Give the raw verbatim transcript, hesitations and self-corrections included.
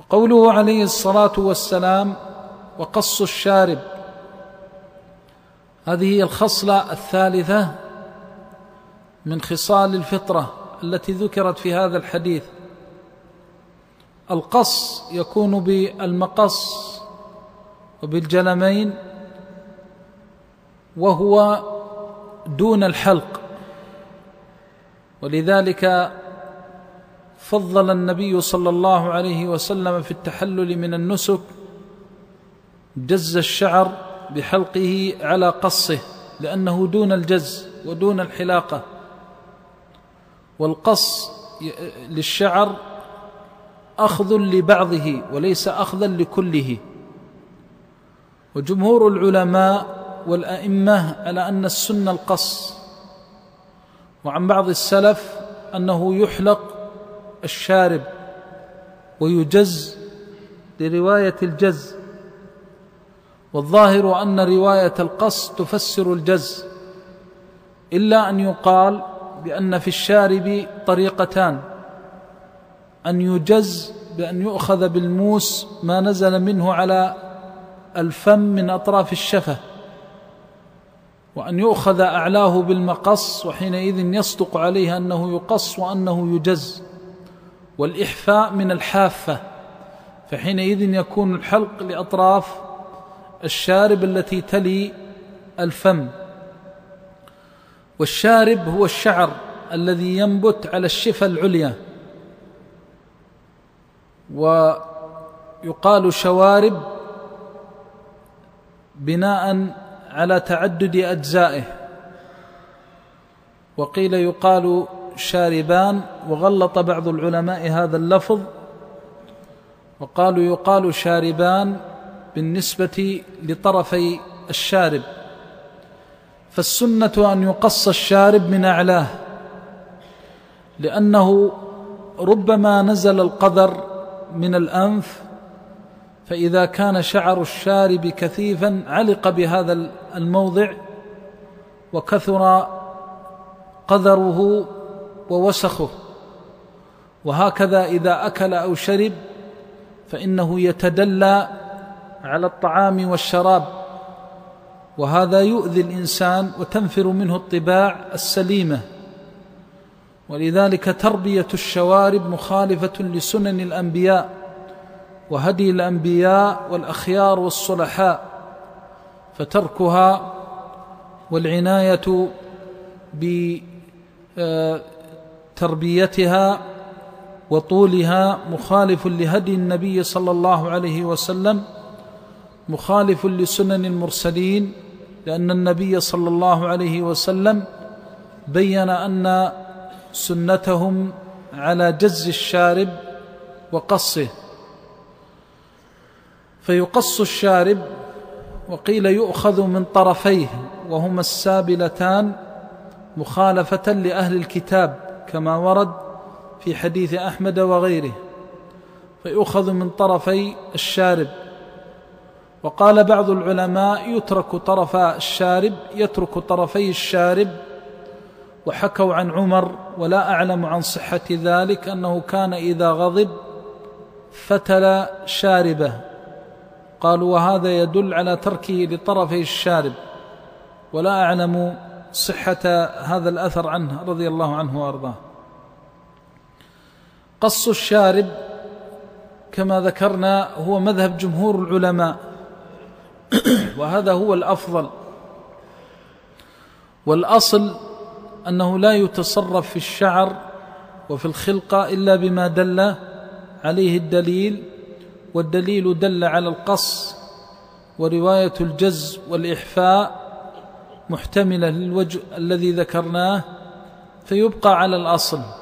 قوله عليه الصلاة والسلام وقص الشارب، هذه هي الخصلة الثالثة من خصال الفطرة التي ذكرت في هذا الحديث. القص يكون بالمقص وبالجلمين، وهو دون الحلق، ولذلك فضل النبي صلى الله عليه وسلم في التحلل من النسك جز الشعر بحلقه على قصه، لأنه دون الجز ودون الحلاقة. والقص للشعر أخذ لبعضه وليس أخذا لكله. وجمهور العلماء والأئمة على أن السنة القص، وعن بعض السلف أنه يحلق الشارب ويجز لرواية الجز، والظاهر أن رواية القص تفسر الجز، إلا أن يقال بأن في الشارب طريقتان: أن يجز بأن يؤخذ بالموس ما نزل منه على الفم من أطراف الشفة، وأن يؤخذ أعلاه بالمقص، وحينئذ يصدق عليه أنه يقص وأنه يجز. والإحفاء من الحافة، فحينئذ يكون الحلق لأطراف الشارب التي تلي الفم. والشارب هو الشعر الذي ينبت على الشفة العليا، ويقال شوارب بناء على تعدد أجزائه، وقيل يقال شاربان، وغلط بعض العلماء هذا اللفظ وقالوا يقال شاربان بالنسبة لطرفي الشارب. فالسنة أن يقص الشارب من أعلاه، لأنه ربما نزل القدر من الأنف، فإذا كان شعر الشارب كثيفا علق بهذا الموضع وكثر قدره ووسخه. وهكذا إذا أكل أو شرب فإنه يتدلى على الطعام والشراب، وهذا يؤذي الإنسان وتنفر منه الطباع السليمة. ولذلك تربية الشوارب مخالفة لسنن الأنبياء وهدي الأنبياء والأخيار والصلحاء، فتركها والعناية بتربيتها وطولها مخالف لهدي النبي صلى الله عليه وسلم، مخالف لسنن المرسلين، لأن النبي صلى الله عليه وسلم بين أن سنتهم على جز الشارب وقصه. فيقص الشارب، وقيل يؤخذ من طرفيه وهما السابلتان، مخالفة لأهل الكتاب كما ورد في حديث أحمد وغيره، فيؤخذ من طرفي الشارب. وقال بعض العلماء يترك طرف الشارب يترك طرفي الشارب، وحكوا عن عمر ولا أعلم عن صحة ذلك أنه كان إذا غضب فتل شاربه، قالوا وهذا يدل على تركه لطرفي الشارب، ولا أعلم صحة هذا الأثر عنه رضي الله عنه وأرضاه. قص الشارب كما ذكرنا هو مذهب جمهور العلماء، وهذا هو الأفضل. والأصل أنه لا يتصرف في الشعر وفي الخلقة إلا بما دل عليه الدليل، والدليل دل على القص، ورواية الجز والإحفاء محتملة للوجه الذي ذكرناه، فيبقى على الأصل.